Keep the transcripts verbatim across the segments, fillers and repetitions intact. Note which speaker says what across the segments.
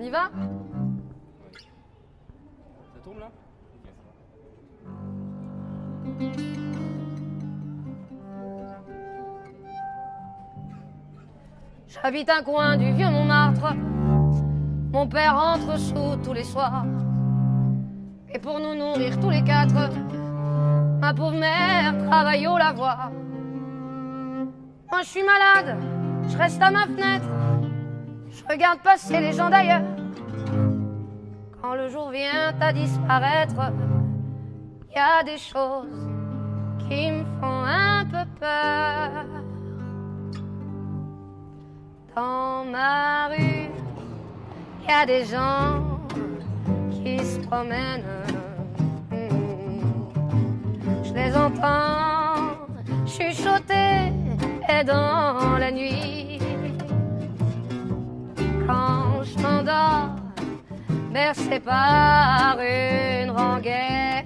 Speaker 1: On y va?
Speaker 2: Ça tourne là?
Speaker 1: J'habite un coin du vieux Montmartre. Mon père entre sous tous les soirs. Et pour nous nourrir tous les quatre, ma pauvre mère travaille au lavoir. Moi je suis malade, je reste à ma fenêtre. Je regarde passer les gens d'ailleurs. Quand le jour vient à disparaître, y a des choses qui me font un peu peur. Dans ma rue, y a des gens qui se promènent. Je les entends chuchoter et dans la nuit. Quand je m'endors, bercé par une rengaine,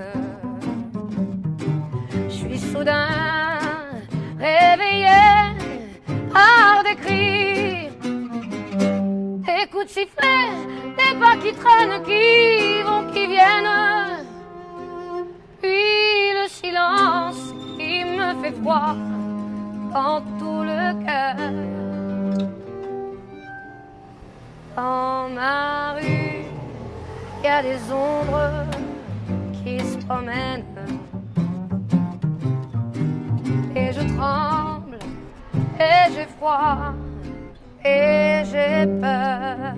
Speaker 1: je suis soudain réveillé par des cris, des coups de sifflet, des pas qui traînent, qui vont, qui viennent, puis le silence qui me fait froid dans tout le cœur. Dans ma rue, y a des ombres qui se promènent et je tremble et j'ai froid et j'ai peur.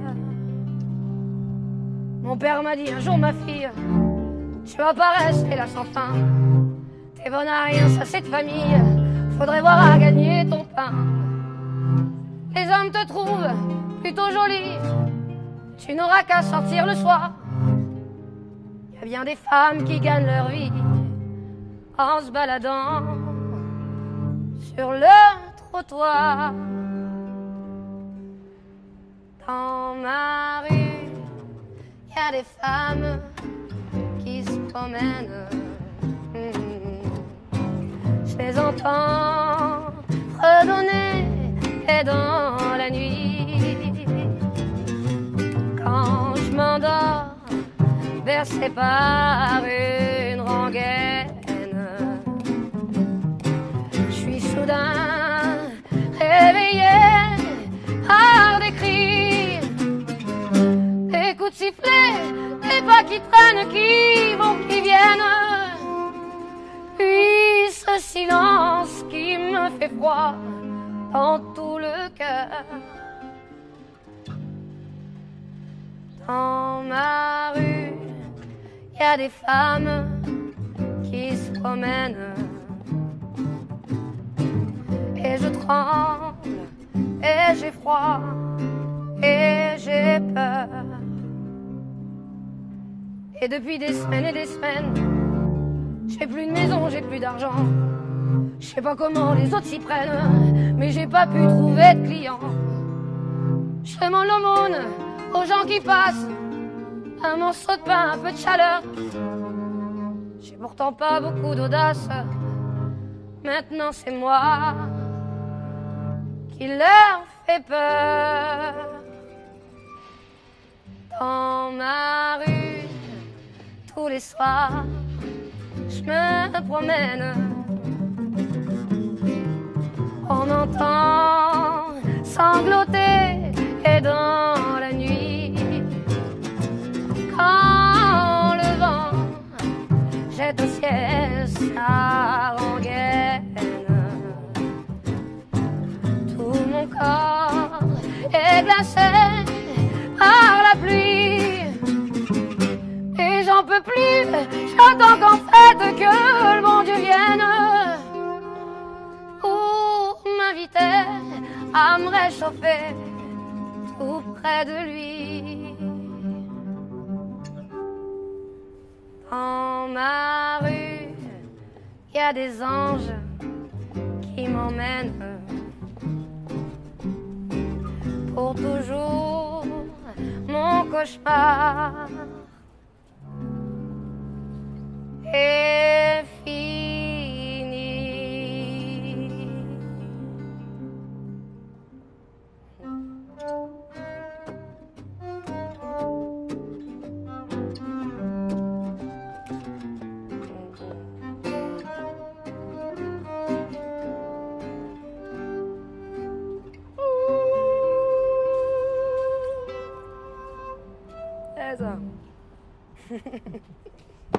Speaker 1: Mon père m'a dit un jour, ma fille, tu vas pas rester là sans fin. T'es bonne à rien, ça c'est de famille, faudrait voir à gagner ton pain. Les hommes te trouvent plutôt jolie, tu n'auras qu'à sortir le soir. Y a bien des femmes qui gagnent leur vie en se baladant sur le trottoir. Dans ma rue, y a des femmes qui se promènent. Je les entends redonner et dans la nuit. Quand je m'endors, bercé par une rengaine, je suis soudain réveillé par des cris, des coups de sifflet, des pas qui traînent, qui vont, qui viennent, puis ce silence qui me fait froid dans tout le cœur. Dans ma rue, y a des femmes qui se promènent et je tremble et j'ai froid et j'ai peur. Et depuis des semaines et des semaines, j'ai plus de maison, j'ai plus d'argent. Je sais pas comment les autres s'y prennent, mais j'ai pas pu trouver de clients. Je demande l'aumône aux gens qui passent, un morceau de pain, un peu de chaleur. J'ai pourtant pas beaucoup d'audace, maintenant c'est moi qui leur fait peur. Dans ma rue, tous les soirs, je me promène. On entend sangloter et dans la nuit, quand le vent jette au ciel sa rengaine, tout mon corps est glacé par la pluie et j'en peux plus, j'attends qu'en fait que le bon Dieu vienne pour m'inviter à me réchauffer tout près de lui. Dans ma rue, y a des anges qui m'emmènent pour toujours. Mon cauchemar est fini. fraise.
Speaker 2: On s'accorde ?